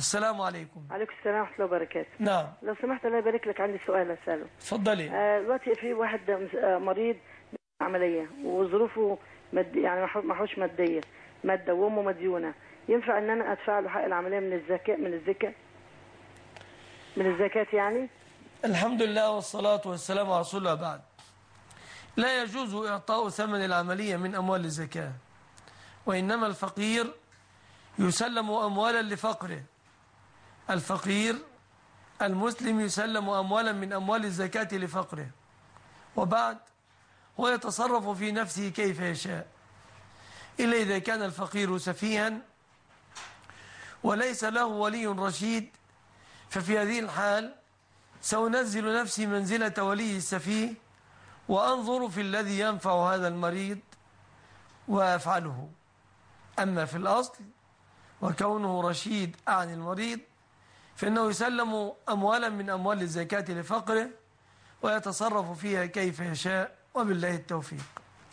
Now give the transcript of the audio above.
السلام عليكم. عليكم السلام ورحمة الله وبركاته. نعم. لو سمحت الله يبارك لك، عندي سؤال أسأله. اتفضلي. دلوقتي في واحد مريض عملية وظروفه يعني محوش مادة وأمه مديونة، ينفع إن أنا أدفع له حق العملية من الزكاة يعني؟ الحمد لله والصلاة والسلام على رسول الله. بعد، لا يجوز إعطاء ثمن العملية من أموال الزكاة، وإنما الفقير يسلم أموالا لفقره. الفقير المسلم يسلم أموالا من أموال الزكاة لفقره، وبعد هو يتصرف في نفسه كيف يشاء، إلا إذا كان الفقير سفيها وليس له ولي رشيد، ففي هذه الحال سأنزل نفسي منزلة ولي السفيه وأنظر في الذي ينفع هذا المريض وأفعله. أما في الأصل وكونه رشيد عن المريض فإنه يسلم أموالا من أموال الزكاة لفقره ويتصرف فيها كيف يشاء، وبالله التوفيق.